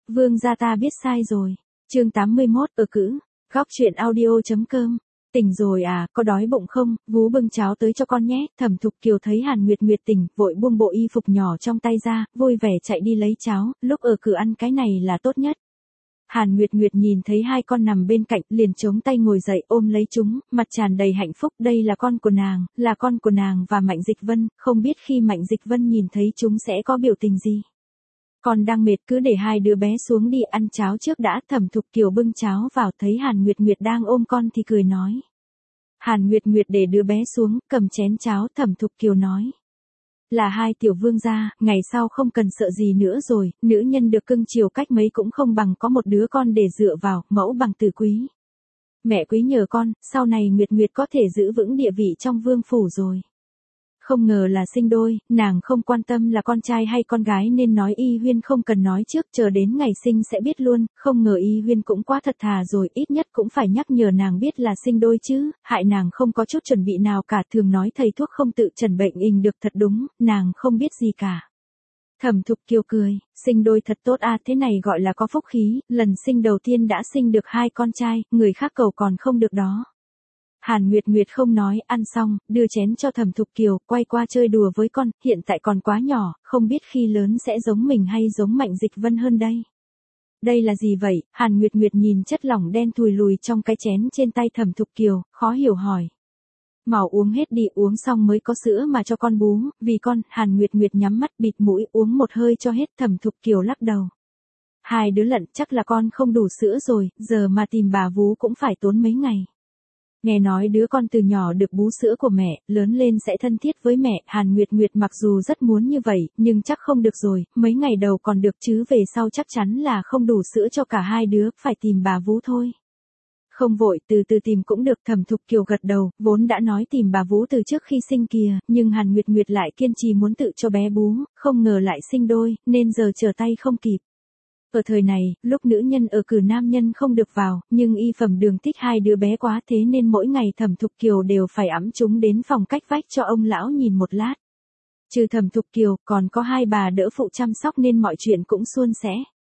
Vương gia ta biết sai rồi. Chương 81 ở cữ. Góc truyện audio.com. Tỉnh rồi à, có đói bụng không, vú bưng cháo tới cho con nhé. Thẩm Thục Kiều thấy Hàn Nguyệt Nguyệt tỉnh, vội buông bộ y phục nhỏ trong tay ra, vui vẻ chạy đi lấy cháo, lúc ở cửa ăn cái này là tốt nhất. Hàn Nguyệt Nguyệt nhìn thấy hai con nằm bên cạnh, liền chống tay ngồi dậy ôm lấy chúng, mặt tràn đầy hạnh phúc. Đây là con của nàng và Mạnh Dịch Vân, không biết khi Mạnh Dịch Vân nhìn thấy chúng sẽ có biểu tình gì. Con đang mệt cứ để hai đứa bé xuống đi ăn cháo trước đã. Thẩm Thục Kiều bưng cháo vào thấy Hàn Nguyệt Nguyệt đang ôm con thì cười nói. Hàn Nguyệt Nguyệt để đứa bé xuống, cầm chén cháo. Thẩm Thục Kiều nói. Là hai tiểu vương gia, ngày sau không cần sợ gì nữa rồi, nữ nhân được cưng chiều cách mấy cũng không bằng có một đứa con để dựa vào, mẫu bằng tử quý. Mẹ quý nhờ con, sau này Nguyệt Nguyệt có thể giữ vững địa vị trong vương phủ rồi. Không ngờ là sinh đôi, nàng không quan tâm là con trai hay con gái nên nói Y Huyên không cần nói trước, chờ đến ngày sinh sẽ biết luôn. Không ngờ Y Huyên cũng quá thật thà rồi, ít nhất cũng phải nhắc nhở nàng biết là sinh đôi chứ, hại nàng không có chút chuẩn bị nào cả. Thường nói thầy thuốc không tự chẩn bệnh ình được, thật đúng, nàng không biết gì cả. Thẩm Thục Kiều cười, sinh đôi thật tốt à, thế này gọi là có phúc khí, lần sinh đầu tiên đã sinh được hai con trai, người khác cầu còn không được đó. Hàn Nguyệt Nguyệt không nói, ăn xong, đưa chén cho Thẩm Thục Kiều, quay qua chơi đùa với con, hiện tại còn quá nhỏ, không biết khi lớn sẽ giống mình hay giống Mạnh Dịch Vân hơn đây. Đây là gì vậy? Hàn Nguyệt Nguyệt nhìn chất lỏng đen thùi lùi trong cái chén trên tay Thẩm Thục Kiều, khó hiểu hỏi. Mau uống hết đi, uống xong mới có sữa mà cho con bú, vì con. Hàn Nguyệt Nguyệt nhắm mắt bịt mũi uống một hơi cho hết. Thẩm Thục Kiều lắc đầu. Hai đứa lận, chắc là con không đủ sữa rồi, giờ mà tìm bà vú cũng phải tốn mấy ngày. Nghe nói đứa con từ nhỏ được bú sữa của mẹ, lớn lên sẽ thân thiết với mẹ. Hàn Nguyệt Nguyệt mặc dù rất muốn như vậy, nhưng chắc không được rồi, mấy ngày đầu còn được chứ về sau chắc chắn là không đủ sữa cho cả hai đứa, phải tìm bà vú thôi. Không vội, từ từ tìm cũng được. Thẩm Thục Kiều gật đầu, vốn đã nói tìm bà vú từ trước khi sinh kìa, nhưng Hàn Nguyệt Nguyệt lại kiên trì muốn tự cho bé bú, không ngờ lại sinh đôi, nên giờ trở tay không kịp. Ở thời này, lúc nữ nhân ở cử nam nhân không được vào, nhưng Y Phẩm Đường thích hai đứa bé quá, thế nên mỗi ngày Thẩm Thục Kiều đều phải ẵm chúng đến phòng cách vách cho ông lão nhìn một lát. Trừ Thẩm Thục Kiều, còn có hai bà đỡ phụ chăm sóc nên mọi chuyện cũng suôn sẻ.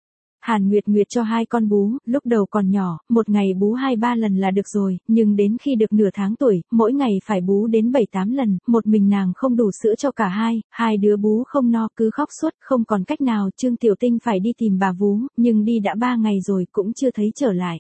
Hàn Nguyệt Nguyệt cho hai con bú, lúc đầu còn nhỏ, một ngày bú 2-3 lần là được rồi, nhưng đến khi được nửa tháng tuổi, mỗi ngày phải bú đến 7-8 lần, một mình nàng không đủ sữa cho cả hai đứa bú không no, cứ khóc suốt, không còn cách nào. Trương Tiểu Tinh phải đi tìm bà vú, nhưng đi đã 3 ngày rồi cũng chưa thấy trở lại.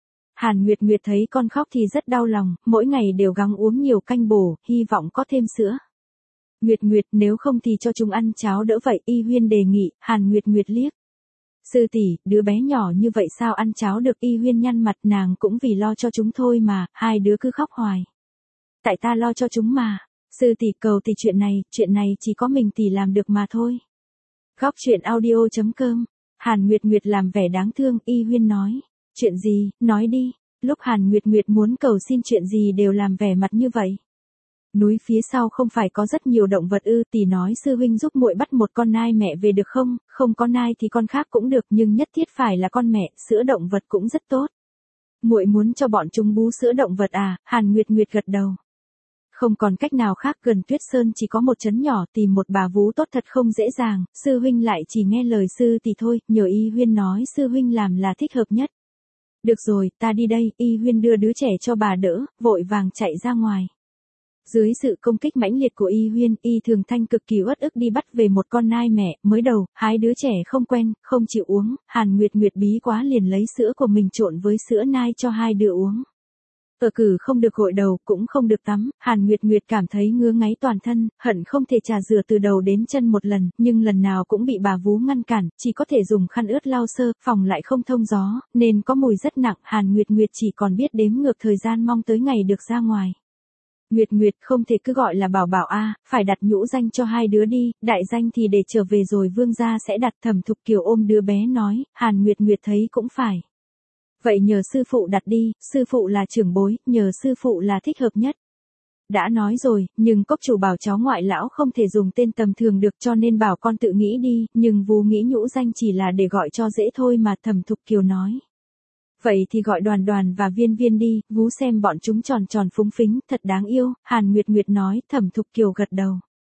Hàn Nguyệt Nguyệt thấy con khóc thì rất đau lòng, mỗi ngày đều gắng uống nhiều canh bổ, hy vọng có thêm sữa. Nguyệt Nguyệt, nếu không thì cho chúng ăn cháo đỡ vậy, Y Huyên đề nghị. Hàn Nguyệt Nguyệt liếc. Sư tỷ, đứa bé nhỏ như vậy sao ăn cháo được? Y Huyên nhăn mặt, nàng cũng vì lo cho chúng thôi mà, hai đứa cứ khóc hoài. Tại ta lo cho chúng mà. Sư tỷ cầu thì chuyện này chỉ có mình tỷ làm được mà thôi. Góc truyện audio.com. Hàn Nguyệt Nguyệt làm vẻ đáng thương. Y Huyên nói. Chuyện gì, nói đi. Lúc Hàn Nguyệt Nguyệt muốn cầu xin chuyện gì đều làm vẻ mặt như vậy. Núi phía sau không phải có rất nhiều động vật ư? Tỷ nói sư huynh giúp muội bắt một con nai mẹ về được không? Không có nai thì con khác cũng được, nhưng nhất thiết phải là con mẹ, sữa động vật cũng rất tốt. Muội muốn cho bọn chúng bú sữa động vật à? Hàn Nguyệt Nguyệt gật đầu. Không còn cách nào khác, gần Tuyết Sơn chỉ có một trấn nhỏ, tìm một bà vú tốt thật không dễ dàng, sư huynh lại chỉ nghe lời sư tỷ thôi, nhờ Y Huyên nói sư huynh làm là thích hợp nhất. Được rồi, ta đi đây. Y Huyên đưa đứa trẻ cho bà đỡ, vội vàng chạy ra ngoài. Dưới sự công kích mãnh liệt của Y Huyên, Y Thường Thanh cực kỳ uất ức đi bắt về một con nai mẹ, mới đầu, hai đứa trẻ không quen, không chịu uống, Hàn Nguyệt Nguyệt bí quá liền lấy sữa của mình trộn với sữa nai cho hai đứa uống. Ở cử không được gội đầu, cũng không được tắm, Hàn Nguyệt Nguyệt cảm thấy ngứa ngáy toàn thân, hận không thể trà rửa từ đầu đến chân một lần, nhưng lần nào cũng bị bà vú ngăn cản, chỉ có thể dùng khăn ướt lau sơ, phòng lại không thông gió, nên có mùi rất nặng. Hàn Nguyệt Nguyệt chỉ còn biết đếm ngược thời gian mong tới ngày được ra ngoài. Nguyệt Nguyệt không thể cứ gọi là bảo bảo a, phải đặt nhũ danh cho hai đứa đi, đại danh thì để trở về rồi vương gia sẽ đặt. Thẩm Thục Kiều ôm đứa bé nói. Hàn Nguyệt Nguyệt thấy cũng phải. Vậy nhờ sư phụ đặt đi, sư phụ là trưởng bối, nhờ sư phụ là thích hợp nhất. Đã nói rồi, nhưng cốc chủ bảo cháu ngoại lão không thể dùng tên tầm thường được, cho nên bảo con tự nghĩ đi, nhưng vú nghĩ nhũ danh chỉ là để gọi cho dễ thôi mà. Thẩm Thục Kiều nói. Vậy thì gọi Đoàn Đoàn và Viên Viên đi, vú xem bọn chúng tròn tròn phúng phính, thật đáng yêu. Hàn Nguyệt Nguyệt nói. Thẩm Thục Kiều gật đầu.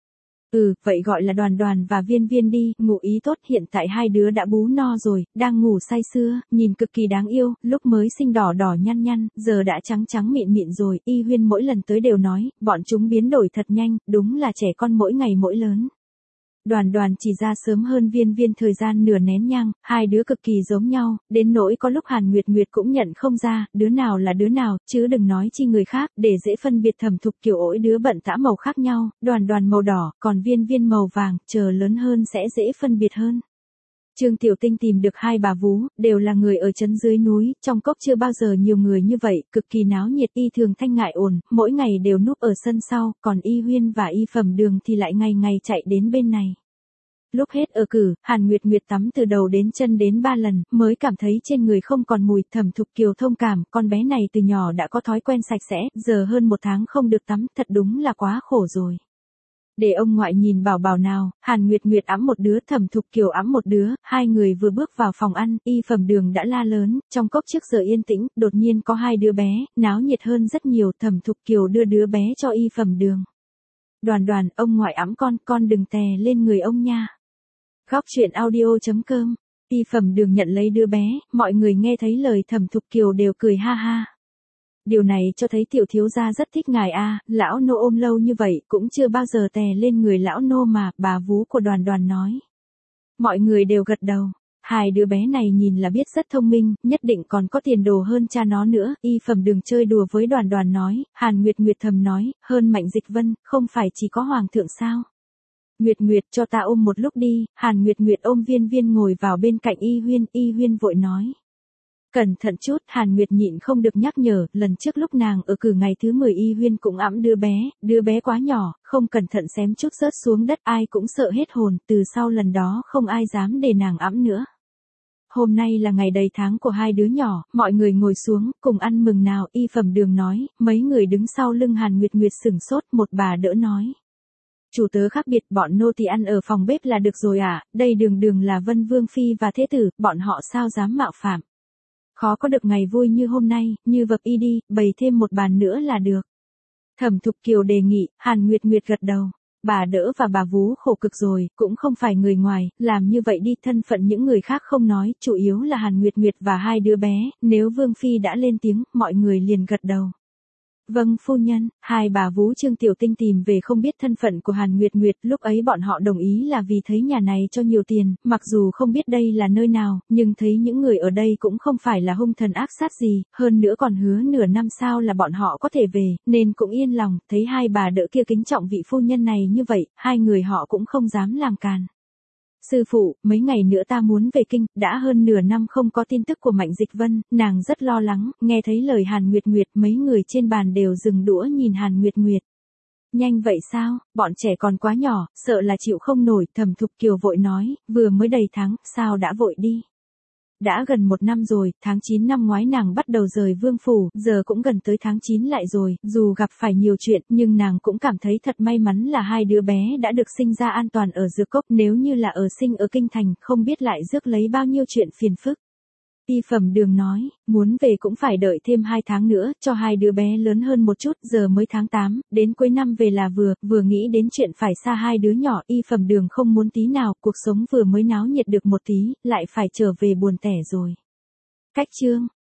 Vậy gọi là Đoàn Đoàn và Viên Viên đi, ngụ ý tốt, hiện tại hai đứa đã bú no rồi, đang ngủ say sưa, nhìn cực kỳ đáng yêu, lúc mới sinh đỏ đỏ nhăn nhăn, giờ đã trắng trắng mịn mịn rồi, Y Huyên mỗi lần tới đều nói, bọn chúng biến đổi thật nhanh, đúng là trẻ con mỗi ngày mỗi lớn. Đoàn Đoàn chỉ ra sớm hơn Viên Viên thời gian nửa nén nhang, hai đứa cực kỳ giống nhau, đến nỗi có lúc Hàn Nguyệt Nguyệt cũng nhận không ra, đứa nào là đứa nào, chứ đừng nói chi người khác, để dễ phân biệt Thẩm Thục Kiều ỗi đứa bận tã màu khác nhau, Đoàn Đoàn màu đỏ, còn Viên Viên màu vàng, chờ lớn hơn sẽ dễ phân biệt hơn. Trương Tiểu Tinh tìm được hai bà vú, đều là người ở trấn dưới núi, trong cốc chưa bao giờ nhiều người như vậy, cực kỳ náo nhiệt, Y Thường Thanh ngại ồn, mỗi ngày đều núp ở sân sau, còn Y Huyên và Y Phẩm Đường thì lại ngày ngày chạy đến bên này. Lúc hết ở cử, Hàn Nguyệt Nguyệt tắm từ đầu đến chân đến 3 lần, mới cảm thấy trên người không còn mùi. Thẩm Thục Kiều thông cảm, con bé này từ nhỏ đã có thói quen sạch sẽ, giờ hơn 1 tháng không được tắm, thật đúng là quá khổ rồi. Để ông ngoại nhìn bảo bảo nào, Hàn Nguyệt Nguyệt ẵm một đứa, Thẩm Thục Kiều ẵm một đứa, hai người vừa bước vào phòng ăn, Y Phẩm Đường đã la lớn, trong cốc trước giờ yên tĩnh, đột nhiên có hai đứa bé, náo nhiệt hơn rất nhiều. Thẩm Thục Kiều đưa đứa bé cho Y Phẩm Đường. Đoàn Đoàn, ông ngoại ẵm con đừng tè lên người ông nha. Góc truyện audio.com, Y Phẩm Đường nhận lấy đứa bé, mọi người nghe thấy lời Thẩm Thục Kiều đều cười ha ha. Điều này cho thấy tiểu thiếu gia rất thích ngài a, lão nô ôm lâu như vậy cũng chưa bao giờ tè lên người lão nô mà, bà vú của Đoàn Đoàn nói. Mọi người đều gật đầu, hai đứa bé này nhìn là biết rất thông minh, nhất định còn có tiền đồ hơn cha nó nữa. Y Phẩm Đường chơi đùa với Đoàn Đoàn nói, Hàn Nguyệt Nguyệt thầm nói, hơn Mạnh Dịch Vân, không phải chỉ có hoàng thượng sao? Nguyệt Nguyệt cho ta ôm một lúc đi. Hàn Nguyệt Nguyệt ôm Viên Viên ngồi vào bên cạnh Y Huyên vội nói. Cẩn thận chút. Hàn Nguyệt nhịn không được nhắc nhở, lần trước lúc nàng ở cử ngày thứ 10 Y Huyên cũng ẵm đứa bé quá nhỏ, không cẩn thận xém chút rớt xuống đất, ai cũng sợ hết hồn, từ sau lần đó không ai dám để nàng ẵm nữa. Hôm nay là ngày đầy tháng của hai đứa nhỏ, mọi người ngồi xuống, cùng ăn mừng nào. Y Phẩm Đường nói, mấy người đứng sau lưng Hàn Nguyệt Nguyệt sửng sốt, một bà đỡ nói. Chủ tớ khác biệt, bọn nô tỳ ăn ở phòng bếp là được rồi à, đây đường là Vân Vương Phi và Thế Tử, bọn họ sao dám mạo phạm. Khó có được ngày vui như hôm nay, như vập y đi, bày thêm một bàn nữa là được. Thẩm Thục Kiều đề nghị, Hàn Nguyệt Nguyệt gật đầu. Bà đỡ và bà vú khổ cực rồi, cũng không phải người ngoài, làm như vậy đi, thân phận những người khác không nói, chủ yếu là Hàn Nguyệt Nguyệt và hai đứa bé, nếu Vương Phi đã lên tiếng, mọi người liền gật đầu. Vâng phu nhân. Hai bà vú Trương Tiểu Tinh tìm về không biết thân phận của Hàn Nguyệt Nguyệt, lúc ấy bọn họ đồng ý là vì thấy nhà này cho nhiều tiền, mặc dù không biết đây là nơi nào, nhưng thấy những người ở đây cũng không phải là hung thần ác sát gì, hơn nữa còn hứa nửa năm sau là bọn họ có thể về, nên cũng yên lòng. Thấy hai bà đỡ kia kính trọng vị phu nhân này như vậy, hai người họ cũng không dám làm càn. Sư phụ, mấy ngày nữa ta muốn về kinh, đã hơn nửa năm không có tin tức của Mạnh Dịch Vân, nàng rất lo lắng. Nghe thấy lời Hàn Nguyệt Nguyệt, mấy người trên bàn đều dừng đũa nhìn Hàn Nguyệt Nguyệt. Nhanh vậy sao, bọn trẻ còn quá nhỏ, sợ là chịu không nổi. Thẩm Thục Kiều vội nói, vừa mới đầy tháng, sao đã vội đi. Đã gần 1 năm rồi, tháng 9 năm ngoái nàng bắt đầu rời vương phủ, giờ cũng gần tới tháng 9 lại rồi, dù gặp phải nhiều chuyện, nhưng nàng cũng cảm thấy thật may mắn là hai đứa bé đã được sinh ra an toàn ở Dược Cốc, nếu như là sinh ở kinh thành, không biết lại rước lấy bao nhiêu chuyện phiền phức. Y Phẩm Đường nói, muốn về cũng phải đợi thêm 2 tháng nữa, cho hai đứa bé lớn hơn một chút, giờ mới tháng 8, đến cuối năm về là vừa nghĩ đến chuyện phải xa hai đứa nhỏ. Y Phẩm Đường không muốn tí nào, cuộc sống vừa mới náo nhiệt được một tí, lại phải trở về buồn tẻ rồi. Cách chương